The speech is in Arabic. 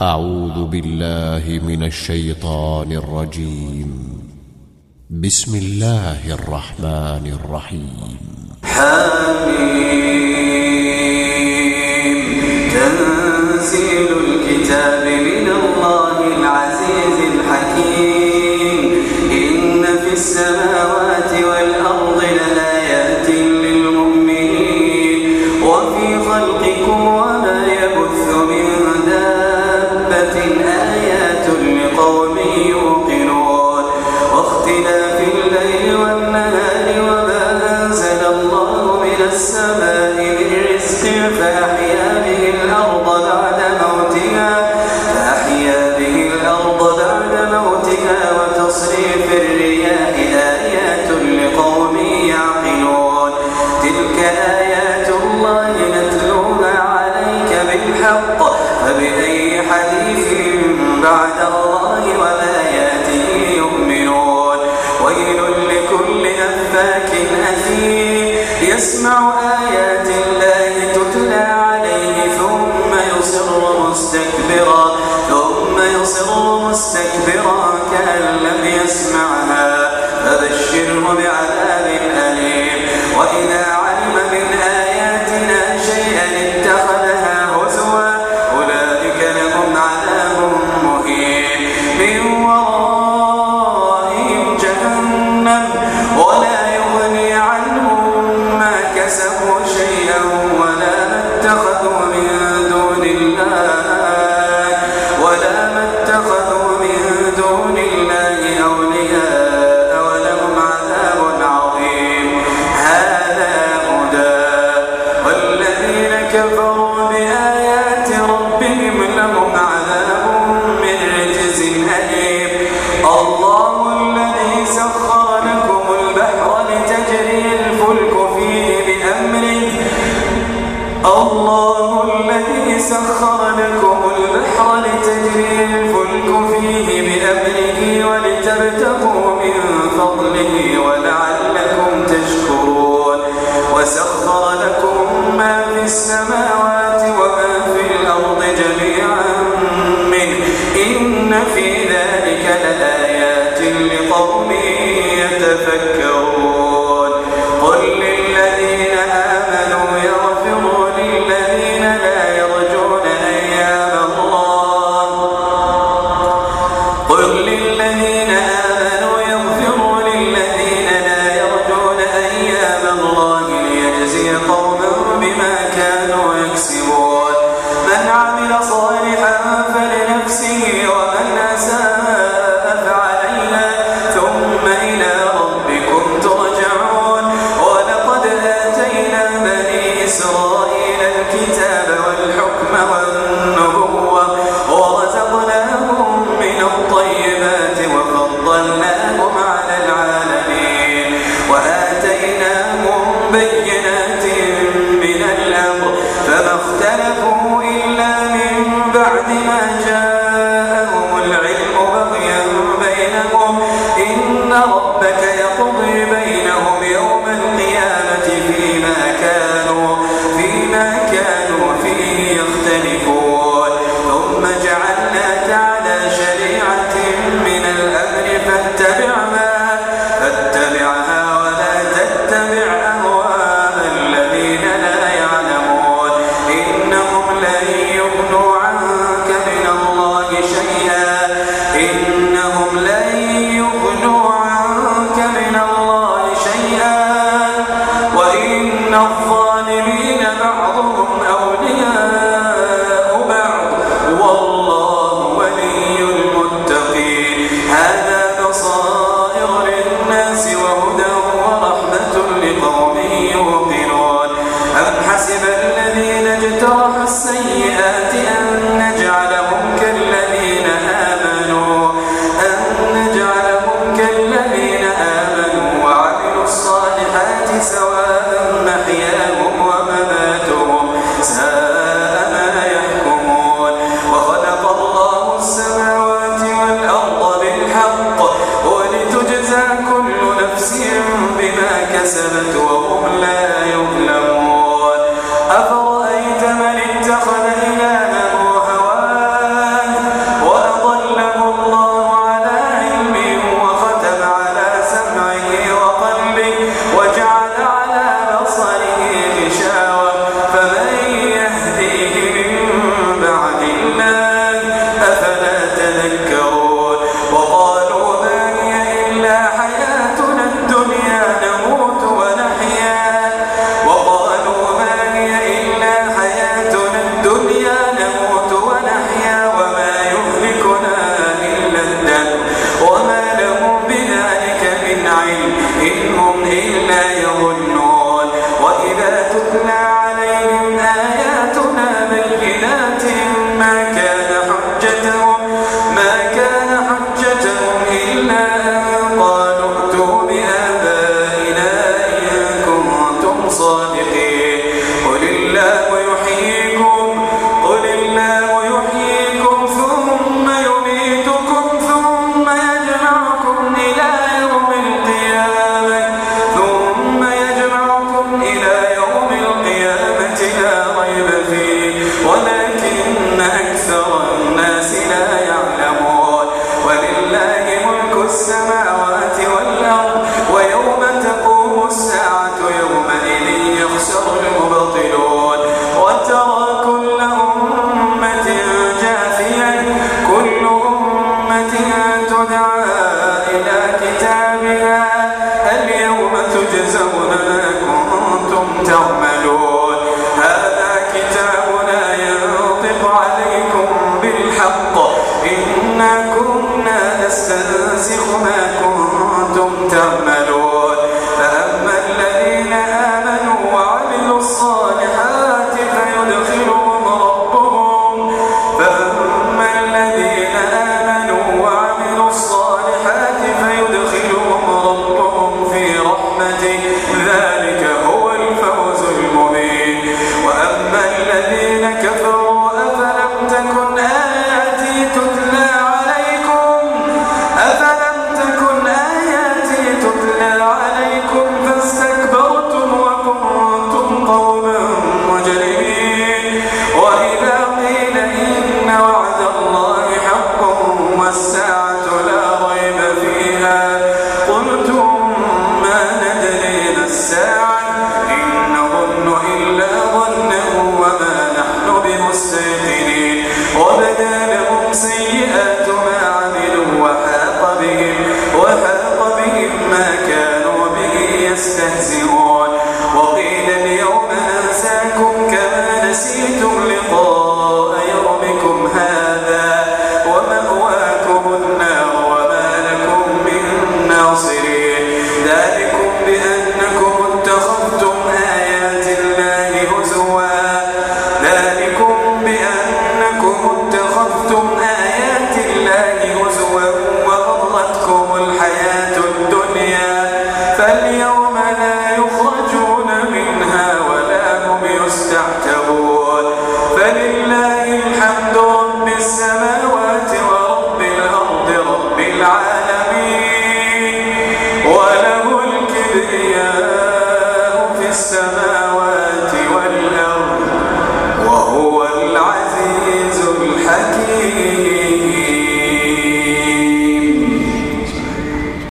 أعوذ بالله من الشيطان الرجيم. بسم الله الرحمن الرحيم. حميم. تنزيل الكتاب من الله العزيز الحكيم. إن في السماوات والأرض لآيات للمؤمنين وفي خلقكم وما يبث من دابة آيات لقوم يوقنون واختلاف الليل والنهار وما أنزل الله من السماء من رزق فأحيا به الأرض بعد موتها وتصريف الرياح آيات لقوم يعقلون. تلك آيات الله نتلوها عليك بالحق فبأي حديث بعد الله وآياته يؤمنون. ويل لكل أفاك أثيم يسمع آيات الله تتلى عليه ثم يصر مستكبرا كأن لم يسمعها فبشره بعذاب أليم. وإذا علم من آياتنا شيئا اتخذها هزوا أولئك لهم عذاب مهين من ورائهم جهنم ولا يغني عنهم ما كسبوا شيئا ولا ما اتخذوا من دون الله أولياء ولهم عذاب عظيم. هذا هدى والذين كفروا بآيات ربهم لهم عذاب من رجز أليم. الله الذي سخر لكم البحر لتجري الفلك فيه بأمره ولتبتغوا من فضله ولعلكم تشكرون. وسخر لكم ما في السماوات وما في الأرض جميعا منه إن في ذلك لآيات لقوم يتفكرون. قل للذين آمنوا يغفروا للذين لا يرجون أيام الله. قل للذين آمنوا يغفروا للذين لا يرجون أيام الله ليجزي قوما بما كانوا يكسبون. من عمل صالحا فلنفسه ومن أساء فعليها ثم إلى ربكم ترجعون. ولقد آتينا بني إسرائيل الكتاب والحكم والنبوة ورزقناهم من الطيبات وفضلناهم على العالمين وآتيناهم بينات من الأمر فما اختلفوا إلا من بعد ما جاءهم العلم بغيا بينهم. إن ربك يقضي بينهم يوم القيامة فيما كانوا فيه يختلفون. ثم جعلناك على شريعة من الأمر فاتبعها ولا تتبع أهواء الذين لا يعلمون. إنهم لن يغنوا عنك من إنا كنا نستنسخ ما كنتم تعملون فأما الذين آمنوا وعملوا الصالحات فيدخلهم ربهم في رحمته ذلك هو الفوز المبين وأما الذين كفروا أفلم تكن آياتي تتلى عليكم فاستكبرتم وكنتم قوما مجرمين وإذا قيل إن وعد الله حق والساعة لا ريب فيها قلتم ما ندري ما الساعة إن نظن إلا ظنا وما نحن بمستيقنين وبدا لهم سيئات ما عملوا وحاق بهم ما كانوا به يستهزئون وقيل اليوم ننساكم كما نسيتم لقاء يومكم هذا ومأواكم النار وما لكم من ناصرين ذلكم بأنكم اتخذتم آيات الله هزوا وغرتكم الحياة الدنيا فاليوم لا يخرجون منها ولا هم يستعتبون فلله الحمد رب السماوات ورب الأرض رب العالمين وله الكبرياء في السماء